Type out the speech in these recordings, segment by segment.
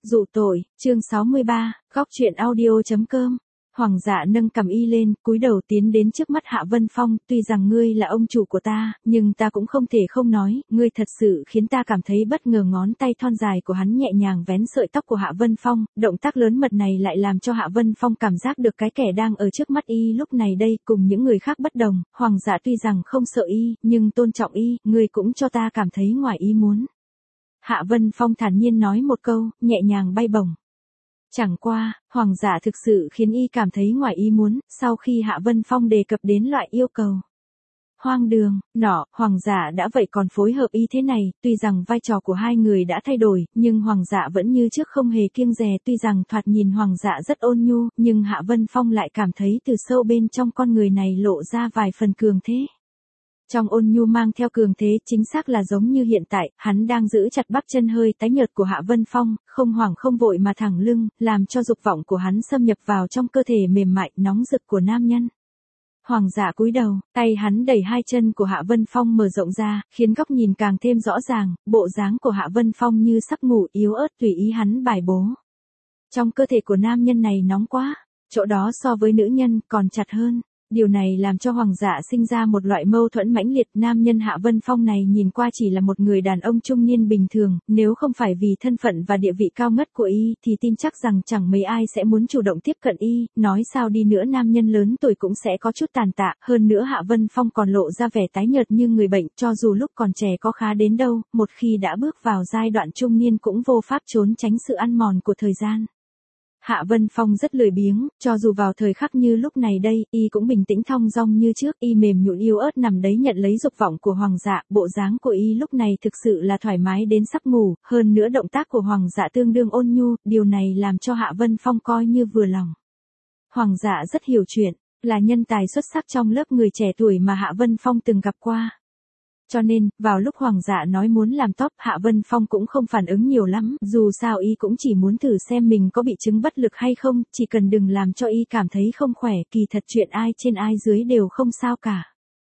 Dụ tội, chương 63, góc truyện audio.com. Hoàng dạ nâng cằm y lên, cúi đầu tiến đến trước mắt Hạ Vân Phong, tuy rằng ngươi là ông chủ của ta, nhưng ta cũng không thể không nói, ngươi thật sự khiến ta cảm thấy bất ngờ. Ngón tay thon dài của hắn nhẹ nhàng vén sợi tóc của Hạ Vân Phong, động tác lớn mật này lại làm cho Hạ Vân Phong cảm giác được cái kẻ đang ở trước mắt y lúc này đây cùng những người khác bất đồng. Hoàng dạ tuy rằng không sợ y, nhưng tôn trọng y, ngươi cũng cho ta cảm thấy ngoài ý muốn. Hạ Vân Phong thản nhiên nói một câu, nhẹ nhàng bay bổng. Chẳng qua, Hoàng dạ thực sự khiến y cảm thấy ngoài ý muốn, sau khi Hạ Vân Phong đề cập đến loại yêu cầu hoang đường, Hoàng dạ đã vậy còn phối hợp y thế này, tuy rằng vai trò của hai người đã thay đổi, nhưng Hoàng dạ vẫn như trước không hề kiêng dè. Tuy rằng thoạt nhìn Hoàng dạ rất ôn nhu, nhưng Hạ Vân Phong lại cảm thấy từ sâu bên trong con người này lộ ra vài phần cường thế. Trong ôn nhu mang theo cường thế, chính xác là giống như hiện tại, hắn đang giữ chặt bắp chân hơi tái nhợt của Hạ Vân Phong, không hoảng không vội mà thẳng lưng, làm cho dục vọng của hắn xâm nhập vào trong cơ thể mềm mại, nóng rực của nam nhân. Hoàng dạ cúi đầu, tay hắn đẩy hai chân của Hạ Vân Phong mở rộng ra, khiến góc nhìn càng thêm rõ ràng, bộ dáng của Hạ Vân Phong như sắp ngủ yếu ớt tùy ý hắn bài bố. Trong cơ thể của nam nhân này nóng quá, chỗ đó so với nữ nhân còn chặt hơn. Điều này làm cho Hoàng dạ sinh ra một loại mâu thuẫn mãnh liệt. Nam nhân Hạ Vân Phong này nhìn qua chỉ là một người đàn ông trung niên bình thường, nếu không phải vì thân phận và địa vị cao ngất của y thì tin chắc rằng chẳng mấy ai sẽ muốn chủ động tiếp cận y. Nói sao đi nữa nam nhân lớn tuổi cũng sẽ có chút tàn tạ, hơn nữa Hạ Vân Phong còn lộ ra vẻ tái nhợt như người bệnh, cho dù lúc còn trẻ có khá đến đâu, một khi đã bước vào giai đoạn trung niên cũng vô pháp trốn tránh sự ăn mòn của thời gian. Hạ Vân Phong rất lười biếng, cho dù vào thời khắc như lúc này đây, y cũng bình tĩnh thong dong như trước, y mềm nhũn yếu ớt nằm đấy nhận lấy dục vọng của Hoàng dạ, bộ dáng của y lúc này thực sự là thoải mái đến sắp ngủ, hơn nữa động tác của Hoàng dạ tương đương ôn nhu, điều này làm cho Hạ Vân Phong coi như vừa lòng. Hoàng dạ rất hiểu chuyện, là nhân tài xuất sắc trong lớp người trẻ tuổi mà Hạ Vân Phong từng gặp qua. Cho nên, vào lúc Hoàng dạ nói muốn làm top, Hạ Vân Phong cũng không phản ứng nhiều lắm, dù sao y cũng chỉ muốn thử xem mình có bị chứng bất lực hay không, chỉ cần đừng làm cho y cảm thấy không khỏe, kỳ thật chuyện ai trên ai dưới đều không sao cả.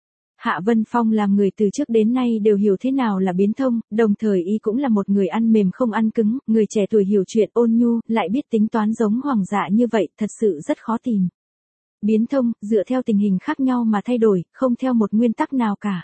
Hạ Vân Phong làm người từ trước đến nay đều hiểu thế nào là biến thông, đồng thời y cũng là một người ăn mềm không ăn cứng, người trẻ tuổi hiểu chuyện ôn nhu, lại biết tính toán giống Hoàng dạ như vậy, thật sự rất khó tìm. Biến thông, dựa theo tình hình khác nhau mà thay đổi, không theo một nguyên tắc nào cả.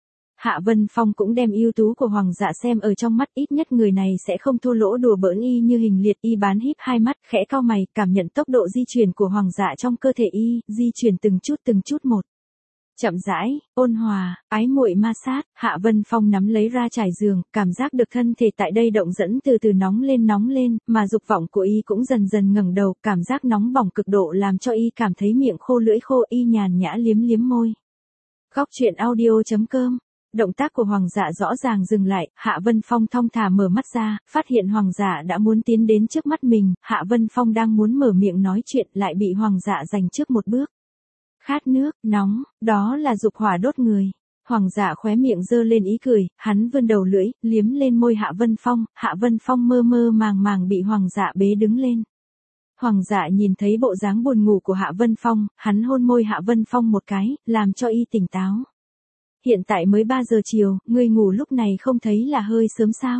Hạ Vân Phong cũng đem ưu tú của Hoàng dạ xem ở trong mắt, ít nhất người này sẽ không thua lỗ đùa bỡn y như hình liệt. Y bán híp hai mắt, khẽ cau mày, cảm nhận tốc độ di chuyển của Hoàng dạ trong cơ thể y, di chuyển từng chút một. Chậm rãi, ôn hòa, ái muội ma sát, Hạ Vân Phong nắm lấy ra trải giường, cảm giác được thân thể tại đây động dẫn từ từ nóng lên, mà dục vọng của y cũng dần dần ngẩng đầu, cảm giác nóng bỏng cực độ làm cho y cảm thấy miệng khô lưỡi khô, y nhàn nhã liếm môi. Góc truyện audio.com. Động tác của Hoàng dạ rõ ràng dừng lại, Hạ Vân Phong thong thả mở mắt ra, phát hiện Hoàng dạ đã muốn tiến đến trước mắt mình, Hạ Vân Phong đang muốn mở miệng nói chuyện lại bị Hoàng dạ giành trước một bước. Khát nước, nóng, đó là dục hỏa đốt người. Hoàng dạ khóe miệng giơ lên ý cười, hắn vươn đầu lưỡi, liếm lên môi Hạ Vân Phong mơ màng bị Hoàng dạ bế đứng lên. Hoàng dạ nhìn thấy bộ dáng buồn ngủ của Hạ Vân Phong, hắn hôn môi Hạ Vân Phong một cái, làm cho y tỉnh táo. Hiện tại mới 3 giờ chiều, ngươi ngủ lúc này không thấy là hơi sớm sao?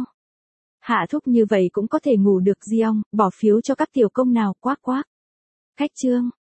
Hạ thúc như vậy cũng có thể ngủ được Giong, bỏ phiếu cho các tiểu công nào, quác. Khách chương,